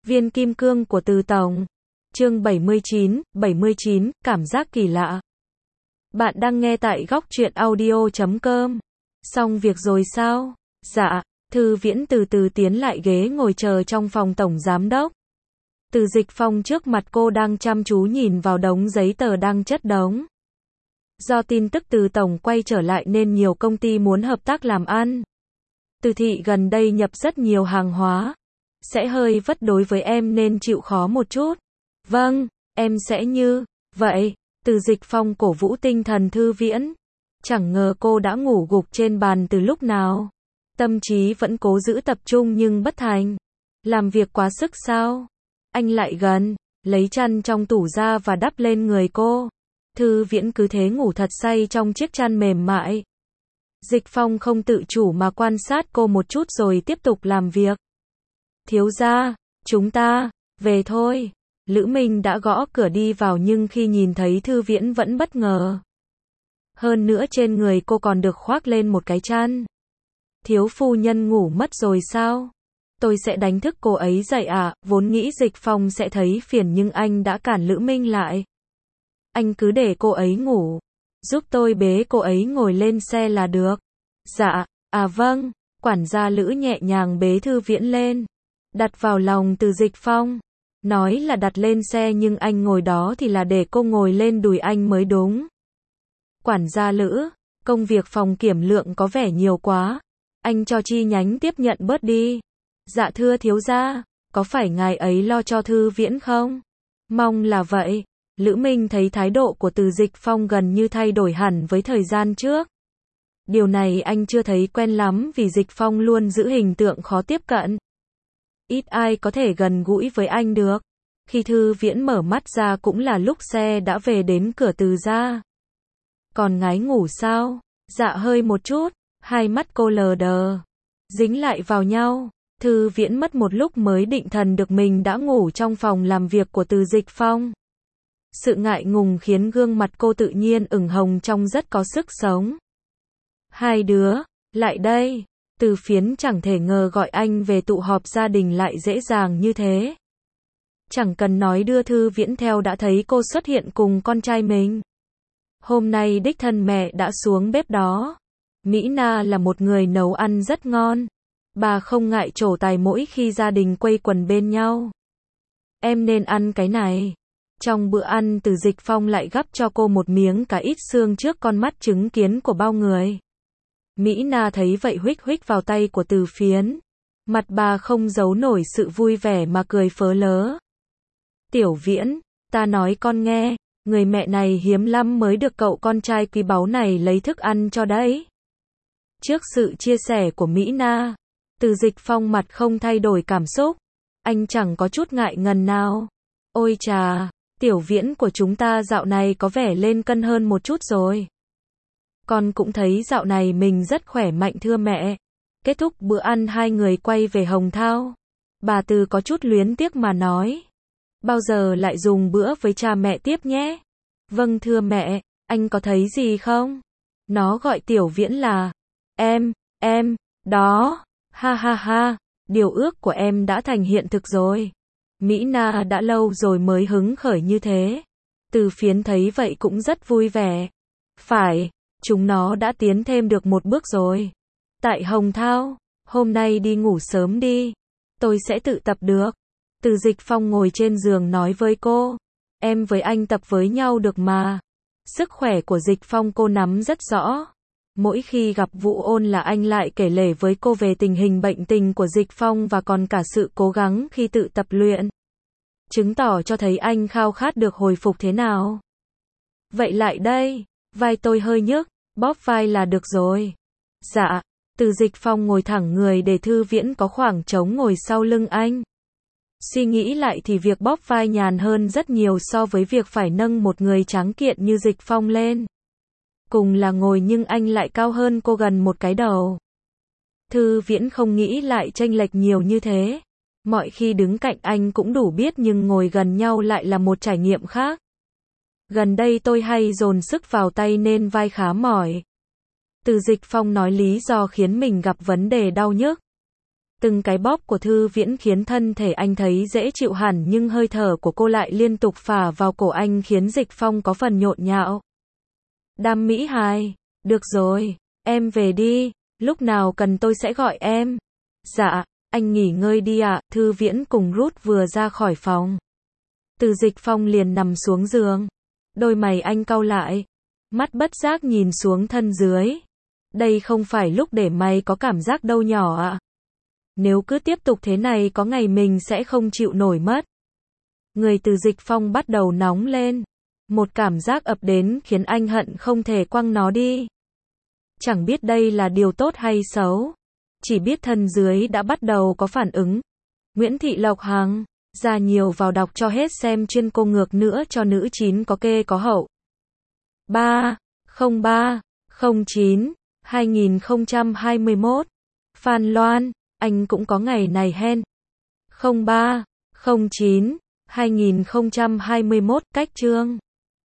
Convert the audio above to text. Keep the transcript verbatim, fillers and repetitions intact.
Viên kim cương của Từ Tổng. Chương bảy mươi chín, bảy mươi chín, cảm giác kỳ lạ. Bạn đang nghe tại góc truyện audio chấm com. Xong việc rồi sao? Dạ, Thư Viễn từ từ tiến lại ghế ngồi chờ trong phòng tổng giám đốc. Từ Dịch Phong trước mặt cô đang chăm chú nhìn vào đống giấy tờ đang chất đống. Do tin tức Từ Tổng quay trở lại nên nhiều công ty muốn hợp tác làm ăn. Từ thị gần đây nhập rất nhiều hàng hóa. Sẽ hơi vất đối với em nên chịu khó một chút. Vâng, em sẽ như vậy. Từ Dịch Phong cổ vũ tinh thần Thư Viễn. Chẳng ngờ cô đã ngủ gục trên bàn từ lúc nào. Tâm trí vẫn cố giữ tập trung nhưng bất thành. Làm việc quá sức sao? Anh lại gần, lấy chăn trong tủ ra và đắp lên người cô. Thư Viễn cứ thế ngủ thật say trong chiếc chăn mềm mại. Dịch Phong không tự chủ mà quan sát cô một chút rồi tiếp tục làm việc. Thiếu gia, chúng ta, về thôi. Lữ Minh đã gõ cửa đi vào nhưng khi nhìn thấy Thư Viễn vẫn bất ngờ. Hơn nữa trên người cô còn được khoác lên một cái chăn. Thiếu phu nhân ngủ mất rồi sao? Tôi sẽ đánh thức cô ấy dậy à? Vốn nghĩ Dịch Phong sẽ thấy phiền nhưng anh đã cản Lữ Minh lại. Anh cứ để cô ấy ngủ. Giúp tôi bế cô ấy ngồi lên xe là được. Dạ, à vâng. Quản gia Lữ nhẹ nhàng bế Thư Viễn lên. Đặt vào lòng Từ Dịch Phong. Nói là đặt lên xe nhưng anh ngồi đó thì là để cô ngồi lên đùi anh mới đúng. Quản gia Lữ, công việc phòng kiểm lượng có vẻ nhiều quá. Anh cho chi nhánh tiếp nhận bớt đi. Dạ thưa thiếu gia, có phải ngài ấy lo cho Thư Viễn không? Mong là vậy. Lữ Minh thấy thái độ của Từ Dịch Phong gần như thay đổi hẳn với thời gian trước. Điều này anh chưa thấy quen lắm vì Dịch Phong luôn giữ hình tượng khó tiếp cận. Ít ai có thể gần gũi với anh được. Khi Thư Viễn mở mắt ra cũng là lúc xe đã về đến cửa Từ gia. Còn ngái ngủ sao? Dạ hơi một chút. Hai mắt cô lờ đờ, dính lại vào nhau. Thư Viễn mất một lúc mới định thần được mình đã ngủ trong phòng làm việc của Từ Dịch Phong. Sự ngại ngùng khiến gương mặt cô tự nhiên ửng hồng trông rất có sức sống. Hai đứa, lại đây. Từ Phiến chẳng thể ngờ gọi anh về tụ họp gia đình lại dễ dàng như thế. Chẳng cần nói đưa Thư Viễn theo đã thấy cô xuất hiện cùng con trai mình. Hôm nay đích thân mẹ đã xuống bếp đó. Mỹ Na là một người nấu ăn rất ngon. Bà không ngại trổ tài mỗi khi gia đình quây quần bên nhau. Em nên ăn cái này. Trong bữa ăn Từ Dịch Phong lại gắp cho cô một miếng cá ít xương trước con mắt chứng kiến của bao người. Mỹ Na thấy vậy huých huých vào tay của Từ Phiến. Mặt bà không giấu nổi sự vui vẻ mà cười phớ lớ. Tiểu Viễn, ta nói con nghe, người mẹ này hiếm lắm mới được cậu con trai quý báu này lấy thức ăn cho đấy. Trước sự chia sẻ của Mỹ Na, Từ Dịch Phong mặt không thay đổi cảm xúc. Anh chẳng có chút ngại ngần nào. Ôi chà, Tiểu Viễn của chúng ta dạo này có vẻ lên cân hơn một chút rồi. Con cũng thấy dạo này mình rất khỏe mạnh thưa mẹ. Kết thúc bữa ăn hai người quay về Hồng Thao. Bà Từ có chút luyến tiếc mà nói. Bao giờ lại dùng bữa với cha mẹ tiếp nhé. Vâng thưa mẹ, anh có thấy gì không? Nó gọi Tiểu Viễn là Em, em, đó, ha ha ha, điều ước của em đã thành hiện thực rồi. Mỹ Na đã lâu rồi mới hứng khởi như thế. Từ Phiến thấy vậy cũng rất vui vẻ. Phải, chúng nó đã tiến thêm được một bước rồi. Tại Hồng Thao, hôm nay đi ngủ sớm đi. Tôi sẽ tự tập được. Từ Dịch Phong ngồi trên giường nói với cô. Em với anh tập với nhau được mà. Sức khỏe của Dịch Phong cô nắm rất rõ. Mỗi khi gặp Vũ Ôn là anh lại kể lể với cô về tình hình bệnh tình của Dịch Phong và còn cả sự cố gắng khi tự tập luyện. Chứng tỏ cho thấy anh khao khát được hồi phục thế nào. Vậy lại đây, vai tôi hơi nhức, bóp vai là được rồi. Dạ, Từ Dịch Phong ngồi thẳng người để Thư Viễn có khoảng trống ngồi sau lưng anh. Suy nghĩ lại thì việc bóp vai nhàn hơn rất nhiều so với việc phải nâng một người tráng kiện như Dịch Phong lên. Cùng là ngồi nhưng anh lại cao hơn cô gần một cái đầu. Thư Viễn không nghĩ lại chênh lệch nhiều như thế. Mọi khi đứng cạnh anh cũng đủ biết nhưng ngồi gần nhau lại là một trải nghiệm khác. Gần đây tôi hay dồn sức vào tay nên vai khá mỏi. Từ Dịch Phong nói lý do khiến mình gặp vấn đề đau nhức. Từng cái bóp của Thư Viễn khiến thân thể anh thấy dễ chịu hẳn, nhưng hơi thở của cô lại liên tục phả vào cổ anh khiến Dịch Phong có phần nhộn nhạo. Đam Mỹ Hài, được rồi, em về đi, lúc nào cần tôi sẽ gọi em. Dạ, anh nghỉ ngơi đi ạ. Thư Viễn cùng Ruth vừa ra khỏi phòng. Từ Dịch Phong liền nằm xuống giường. Đôi mày anh cau lại. Mắt bất giác nhìn xuống thân dưới. Đây không phải lúc để mày có cảm giác đâu nhỏ ạ. Nếu cứ tiếp tục thế này có ngày mình sẽ không chịu nổi mất. Người Từ Dịch Phong bắt đầu nóng lên. Một cảm giác ập đến khiến anh hận không thể quăng nó đi. Chẳng biết đây là điều tốt hay xấu. Chỉ biết thân dưới đã bắt đầu có phản ứng. Nguyễn Thị Lộc Hằng, ra nhiều vào đọc cho hết xem chuyên cô ngược nữa cho nữ chín có kê có hậu. ba không ba không chín hai nghìn không trăm hai mươi mốt. Phan Loan, anh cũng có ngày này hen. không ba không chín hai nghìn không trăm hai mươi mốt cách chương